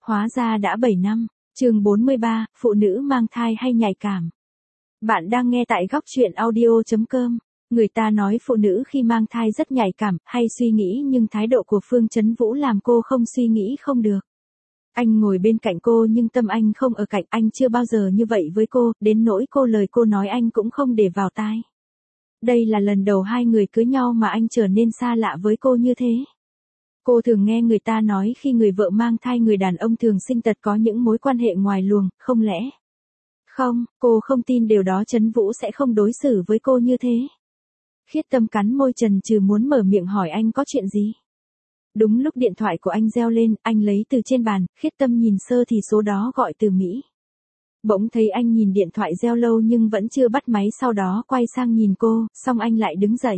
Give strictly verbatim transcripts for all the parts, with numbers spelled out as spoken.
Hóa ra đã bảy năm. Chương bốn mươi ba, phụ nữ mang thai hay nhạy cảm. Bạn đang nghe tại góc truyện audio chấm com. Người ta nói phụ nữ khi mang thai rất nhạy cảm, hay suy nghĩ, nhưng thái độ của Phương Chấn Vũ làm cô không suy nghĩ không được. Anh ngồi bên cạnh cô nhưng tâm anh không ở cạnh, anh chưa bao giờ như vậy với cô, đến nỗi cô lời cô nói anh cũng không để vào tai. Đây là lần đầu hai người cưới nhau mà anh trở nên xa lạ với cô như thế. Cô thường nghe người ta nói khi người vợ mang thai người đàn ông thường sinh tật có những mối quan hệ ngoài luồng, không lẽ? Không, cô không tin điều đó. Chấn Vũ sẽ không đối xử với cô như thế. Khiết Tâm cắn môi chần chừ muốn mở miệng hỏi anh có chuyện gì. Đúng lúc điện thoại của anh reo lên, anh lấy từ trên bàn, Khiết Tâm nhìn sơ thì số đó gọi từ Mỹ. Bỗng thấy anh nhìn điện thoại reo lâu nhưng vẫn chưa bắt máy, sau đó quay sang nhìn cô, xong anh lại đứng dậy.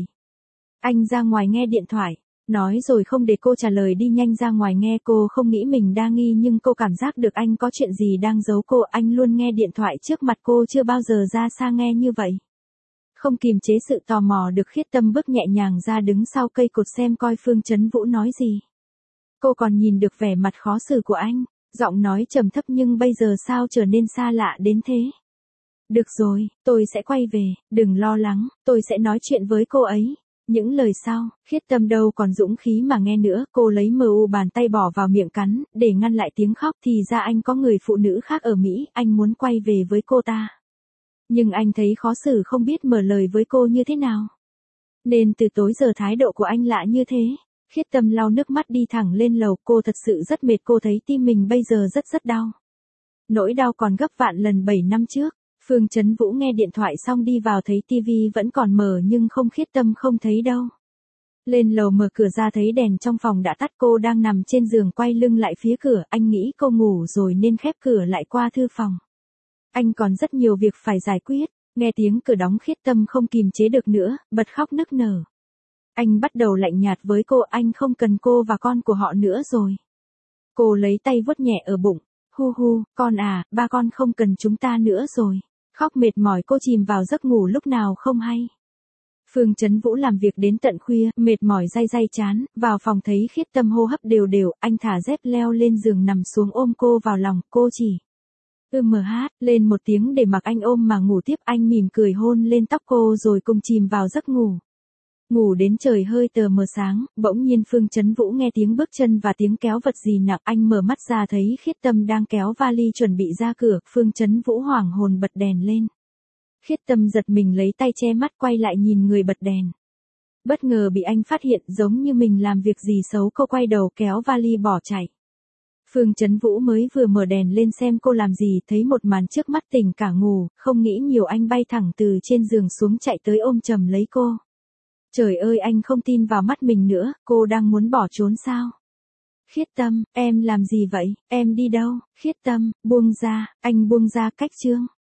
Anh ra ngoài nghe điện thoại. Nói rồi không để cô trả lời, đi nhanh ra ngoài nghe. Cô không nghĩ mình đang nghi nhưng cô cảm giác được anh có chuyện gì đang giấu cô. Anh luôn nghe điện thoại trước mặt cô, chưa bao giờ ra xa nghe như vậy. Không kìm chế sự tò mò được, Khiết Tâm bước nhẹ nhàng ra đứng sau cây cột xem coi Phương Chấn Vũ nói gì. Cô còn nhìn được vẻ mặt khó xử của anh, giọng nói trầm thấp nhưng bây giờ sao trở nên xa lạ đến thế. Được rồi, tôi sẽ quay về, đừng lo lắng, tôi sẽ nói chuyện với cô ấy. Những lời sau, Khiết Tâm đâu còn dũng khí mà nghe nữa, cô lấy mờ u bàn tay bỏ vào miệng cắn, để ngăn lại tiếng khóc. Thì ra anh có người phụ nữ khác ở Mỹ, anh muốn quay về với cô ta. Nhưng anh thấy khó xử không biết mở lời với cô như thế nào. Nên từ tối giờ thái độ của anh lạ như thế. Khiết Tâm lau nước mắt đi thẳng lên lầu, cô thật sự rất mệt, cô thấy tim mình bây giờ rất rất đau. Nỗi đau còn gấp vạn lần bảy năm trước. Phương Chấn Vũ nghe điện thoại xong đi vào thấy tivi vẫn còn mở nhưng không, Khiết Tâm không thấy đâu. Lên lầu mở cửa ra thấy đèn trong phòng đã tắt, cô đang nằm trên giường quay lưng lại phía cửa, anh nghĩ cô ngủ rồi nên khép cửa lại qua thư phòng. Anh còn rất nhiều việc phải giải quyết, nghe tiếng cửa đóng Khiết Tâm không kìm chế được nữa, bật khóc nức nở. Anh bắt đầu lạnh nhạt với cô, anh không cần cô và con của họ nữa rồi. Cô lấy tay vuốt nhẹ ở bụng, hu hu, con à, ba con không cần chúng ta nữa rồi. Khóc mệt mỏi cô chìm vào giấc ngủ lúc nào không hay. Phương Chấn Vũ làm việc đến tận khuya, mệt mỏi day day chán, vào phòng thấy Khiết Tâm hô hấp đều đều, anh thả dép leo lên giường nằm xuống ôm cô vào lòng, cô chỉ ưm mờ hát lên một tiếng để mặc anh ôm mà ngủ tiếp. Anh mỉm cười hôn lên tóc cô rồi cùng chìm vào giấc ngủ. Ngủ đến trời hơi tờ mờ sáng, bỗng nhiên Phương Chấn Vũ nghe tiếng bước chân và tiếng kéo vật gì nặng, anh mở mắt ra thấy Khiết Tâm đang kéo vali chuẩn bị ra cửa. Phương Chấn Vũ hoảng hồn bật đèn lên. Khiết Tâm giật mình lấy tay che mắt quay lại nhìn người bật đèn. Bất ngờ bị anh phát hiện, giống như mình làm việc gì xấu, cô quay đầu kéo vali bỏ chạy. Phương Chấn Vũ mới vừa mở đèn lên xem cô làm gì, thấy một màn trước mắt tỉnh cả ngủ, không nghĩ nhiều anh bay thẳng từ trên giường xuống chạy tới ôm chầm lấy cô. Trời ơi, anh không tin vào mắt mình nữa, cô đang muốn bỏ trốn sao? Khiết Tâm, em làm gì vậy, em đi đâu? Khiết Tâm, buông ra, anh buông ra cách Trương.